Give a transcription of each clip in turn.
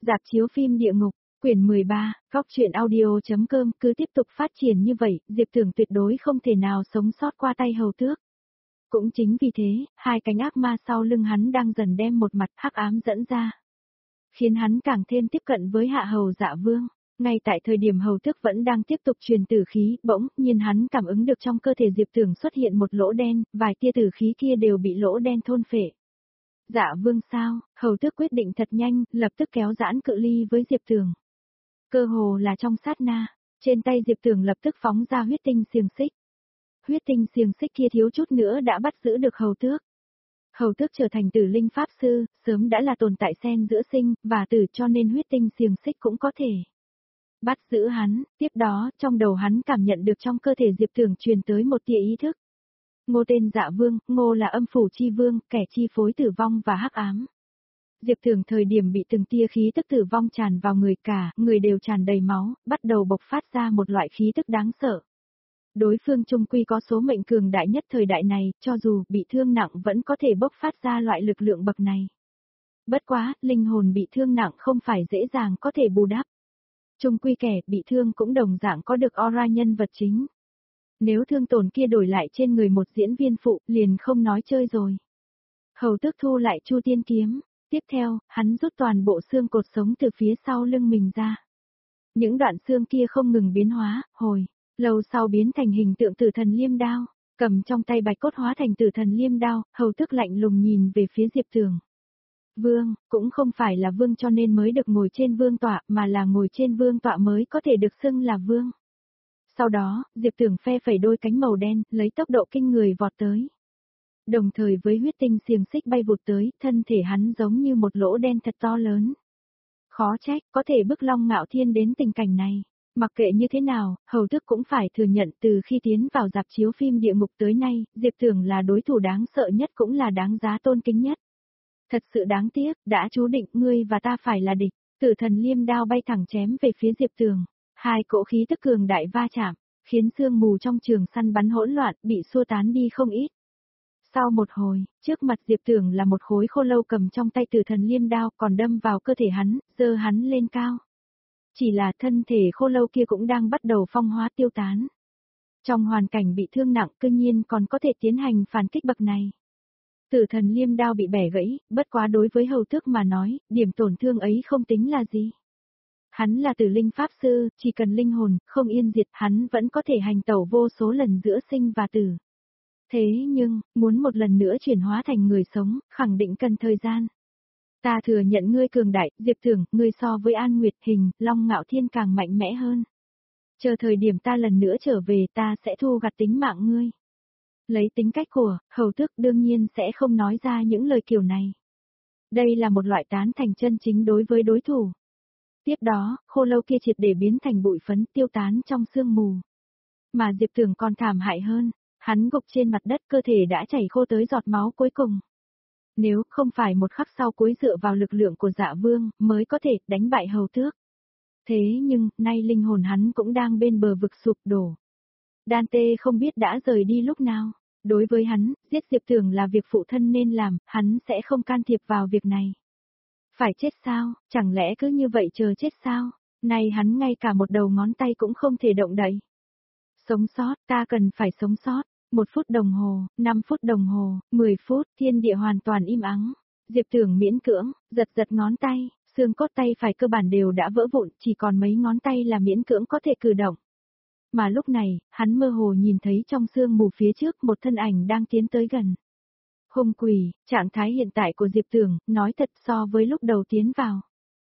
Rạp chiếu phim Địa Ngục, quyển 13, góc truyện audio.com cứ tiếp tục phát triển như vậy, Diệp Tưởng tuyệt đối không thể nào sống sót qua tay Hầu Tước. Cũng chính vì thế, hai cánh ác ma sau lưng hắn đang dần đem một mặt hắc ám dẫn ra, khiến hắn càng thêm tiếp cận với Hạ Hầu Dạ Vương. Ngay tại thời điểm Hầu Tước vẫn đang tiếp tục truyền tử khí, bỗng nhiên hắn cảm ứng được trong cơ thể Diệp Tưởng xuất hiện một lỗ đen, vài tia tử khí kia đều bị lỗ đen thôn phệ. Dạ Vương sao? Hầu Tước quyết định thật nhanh, lập tức kéo giãn cự ly với Diệp Tưởng. Cơ hồ là trong sát na, trên tay Diệp Tưởng lập tức phóng ra huyết tinh xiềng xích. Huyết tinh xiềng xích kia thiếu chút nữa đã bắt giữ được Hầu Tước. Hầu Tước trở thành Tử Linh Pháp Sư, sớm đã là tồn tại xen giữa sinh và tử, cho nên huyết tinh xiềng xích cũng có thể bắt giữ hắn. Tiếp đó, trong đầu hắn cảm nhận được trong cơ thể Diệp Tưởng truyền tới một tia ý thức. Ngô tên Dạ Vương, Ngô là âm phủ chi vương, kẻ chi phối tử vong và hắc ám. Diệp Tưởng thời điểm bị từng tia khí tức tử vong tràn vào người, cả người đều tràn đầy máu, bắt đầu bộc phát ra một loại khí tức đáng sợ. Đối phương trung quy có số mệnh cường đại nhất thời đại này, cho dù bị thương nặng vẫn có thể bộc phát ra loại lực lượng bậc này. Bất quá, linh hồn bị thương nặng không phải dễ dàng có thể bù đắp. Trung quy kẻ bị thương cũng đồng dạng có được aura nhân vật chính. Nếu thương tổn kia đổi lại trên người một diễn viên phụ, liền không nói chơi rồi. Hầu Tước thu lại Chu Tiên kiếm, tiếp theo, hắn rút toàn bộ xương cột sống từ phía sau lưng mình ra. Những đoạn xương kia không ngừng biến hóa, hồi lâu sau biến thành hình tượng Tử Thần Liêm Đao, cầm trong tay bạch cốt hóa thành Tử Thần Liêm Đao, Hầu Tước lạnh lùng nhìn về phía Diệp Tưởng. Vương, cũng không phải là vương cho nên mới được ngồi trên vương tọa, mà là ngồi trên vương tọa mới có thể được xưng là vương. Sau đó, Diệp Tưởng phe phẩy đôi cánh màu đen, lấy tốc độ kinh người vọt tới. Đồng thời với huyết tinh xiềng xích bay vụt tới, thân thể hắn giống như một lỗ đen thật to lớn. Khó trách, có thể bức Long Ngạo Thiên đến tình cảnh này. Mặc kệ như thế nào, Hầu Tước cũng phải thừa nhận từ khi tiến vào rạp chiếu phim Địa Ngục tới nay, Diệp Tưởng là đối thủ đáng sợ nhất cũng là đáng giá tôn kính nhất. Thật sự đáng tiếc, đã chú định ngươi và ta phải là địch. Tử Thần Liêm Đao bay thẳng chém về phía Diệp Tưởng. Hai cỗ khí tức cường đại va chạm, khiến sương mù trong trường săn bắn hỗn loạn, bị xua tán đi không ít. Sau một hồi, trước mặt Diệp Tưởng là một khối khô lâu cầm trong tay Tử Thần Liêm Đao, còn đâm vào cơ thể hắn, giơ hắn lên cao. Chỉ là thân thể khô lâu kia cũng đang bắt đầu phong hóa tiêu tán. Trong hoàn cảnh bị thương nặng, cư nhiên còn có thể tiến hành phản kích bậc này. Tử Thần Liêm Đao bị bẻ gãy, bất quá đối với Hầu Tước mà nói, điểm tổn thương ấy không tính là gì. Hắn là Tử Linh Pháp Sư, chỉ cần linh hồn, không yên diệt, hắn vẫn có thể hành tẩu vô số lần giữa sinh và tử. Thế nhưng, muốn một lần nữa chuyển hóa thành người sống, khẳng định cần thời gian. Ta thừa nhận ngươi cường đại, Diệp Tưởng, ngươi so với An Nguyệt Hình, Long Ngạo Thiên càng mạnh mẽ hơn. Chờ thời điểm ta lần nữa trở về ta sẽ thu gặt tính mạng ngươi. Lấy tính cách của Hầu Tước đương nhiên sẽ không nói ra những lời kiểu này. Đây là một loại tán thành chân chính đối với đối thủ. Tiếp đó, khô lâu kia triệt để biến thành bụi phấn tiêu tán trong sương mù. Mà Diệp Tưởng còn thảm hại hơn, hắn gục trên mặt đất, cơ thể đã chảy khô tới giọt máu cuối cùng. Nếu không phải một khắc sau cuối dựa vào lực lượng của Dạ Vương mới có thể đánh bại Hầu Tước. Thế nhưng, nay linh hồn hắn cũng đang bên bờ vực sụp đổ. Dante không biết đã rời đi lúc nào. Đối với hắn, giết Diệp Tưởng là việc phụ thân nên làm, hắn sẽ không can thiệp vào việc này. Phải chết sao, chẳng lẽ cứ như vậy chờ chết sao? Nay hắn ngay cả một đầu ngón tay cũng không thể động đậy. Sống sót, ta cần phải sống sót. 1 phút đồng hồ, 5 phút đồng hồ, 10 phút, thiên địa hoàn toàn im ắng. Diệp Tưởng miễn cưỡng, giật ngón tay, xương cốt tay phải cơ bản đều đã vỡ vụn, chỉ còn mấy ngón tay là miễn cưỡng có thể cử động. Mà lúc này, hắn mơ hồ nhìn thấy trong sương mù phía trước một thân ảnh đang tiến tới gần. Hung quỷ, trạng thái hiện tại của Diệp Tưởng, nói thật so với lúc đầu tiến vào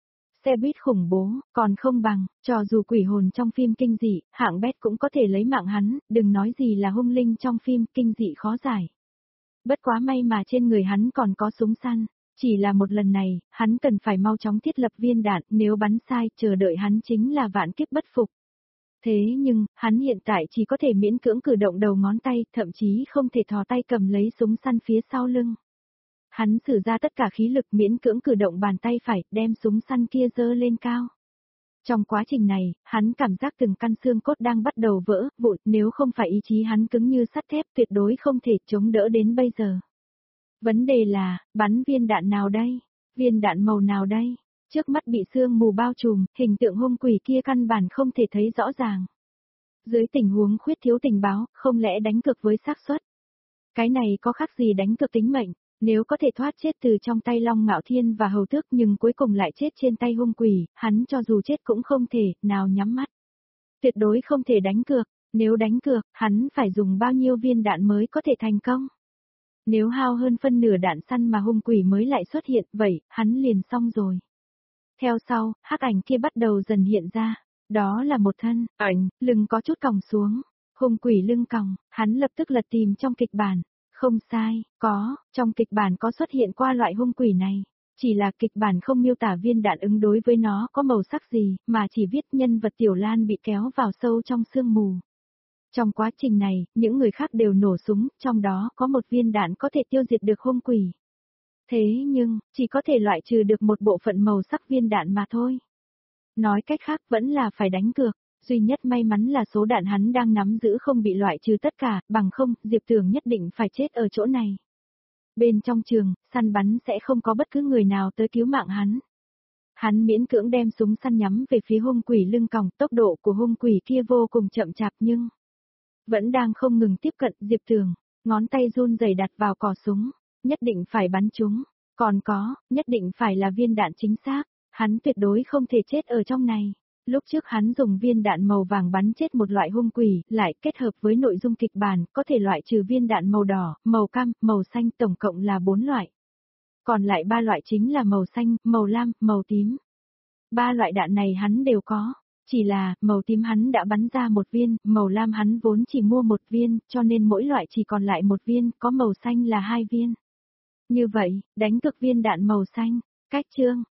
xe buýt khủng bố, còn không bằng, cho dù quỷ hồn trong phim kinh dị, hạng bét cũng có thể lấy mạng hắn, đừng nói gì là hung linh trong phim kinh dị khó giải. Bất quá may mà trên người hắn còn có súng săn, chỉ là một lần này, hắn cần phải mau chóng thiết lập viên đạn, nếu bắn sai, chờ đợi hắn chính là vạn kiếp bất phục. Thế nhưng, hắn hiện tại chỉ có thể miễn cưỡng cử động đầu ngón tay, thậm chí không thể thò tay cầm lấy súng săn phía sau lưng. Hắn sử ra tất cả khí lực miễn cưỡng cử động bàn tay phải, đem súng săn kia giơ lên cao. Trong quá trình này, hắn cảm giác từng căn xương cốt đang bắt đầu vỡ, vụn, nếu không phải ý chí hắn cứng như sắt thép tuyệt đối không thể chống đỡ đến bây giờ. Vấn đề là, bắn viên đạn nào đây? Viên đạn màu nào đây? Trước mắt bị sương mù bao trùm, hình tượng hung quỷ kia căn bản không thể thấy rõ ràng. Dưới tình huống khuyết thiếu tình báo, không lẽ đánh cược với xác suất? Cái này có khác gì đánh cược tính mệnh, nếu có thể thoát chết từ trong tay Long Ngạo Thiên và Hầu Tước nhưng cuối cùng lại chết trên tay hung quỷ, hắn cho dù chết cũng không thể, nào nhắm mắt. Tuyệt đối không thể đánh cược, nếu đánh cược, hắn phải dùng bao nhiêu viên đạn mới có thể thành công. Nếu hao hơn phân nửa đạn săn mà hung quỷ mới lại xuất hiện, vậy, hắn liền xong rồi. Theo sau, hắc ảnh kia bắt đầu dần hiện ra, đó là một thân, ảnh, lưng có chút còng xuống, hung quỷ lưng còng, hắn lập tức lật tìm trong kịch bản. Không sai, trong kịch bản có xuất hiện qua loại hung quỷ này. Chỉ là kịch bản không miêu tả viên đạn ứng đối với nó có màu sắc gì, mà chỉ viết nhân vật Tiểu Lan bị kéo vào sâu trong sương mù. Trong quá trình này, những người khác đều nổ súng, trong đó có một viên đạn có thể tiêu diệt được hung quỷ. Thế nhưng, chỉ có thể loại trừ được một bộ phận màu sắc viên đạn mà thôi. Nói cách khác vẫn là phải đánh cược. Duy nhất may mắn là số đạn hắn đang nắm giữ không bị loại trừ tất cả, bằng không, Diệp Tường nhất định phải chết ở chỗ này. Bên trong trường, săn bắn sẽ không có bất cứ người nào tới cứu mạng hắn. Hắn miễn cưỡng đem súng săn nhắm về phía hung quỷ lưng còng, tốc độ của hung quỷ kia vô cùng chậm chạp nhưng vẫn đang không ngừng tiếp cận Diệp Tường, ngón tay run rẩy đặt vào cò súng, nhất định phải bắn chúng, còn có, nhất định phải là viên đạn chính xác, hắn tuyệt đối không thể chết ở trong này. Lúc trước hắn dùng viên đạn màu vàng bắn chết một loại hung quỷ, lại kết hợp với nội dung kịch bản, có thể loại trừ viên đạn màu đỏ, màu cam, màu xanh, tổng cộng là 4 loại. Còn lại 3 loại chính là màu xanh, màu lam, màu tím. 3 loại đạn này hắn đều có, chỉ là, màu tím hắn đã bắn ra một viên, màu lam hắn vốn chỉ mua một viên, cho nên mỗi loại chỉ còn lại một viên, có màu xanh là 2 viên. Như vậy, đánh cực viên đạn màu xanh, cách chương.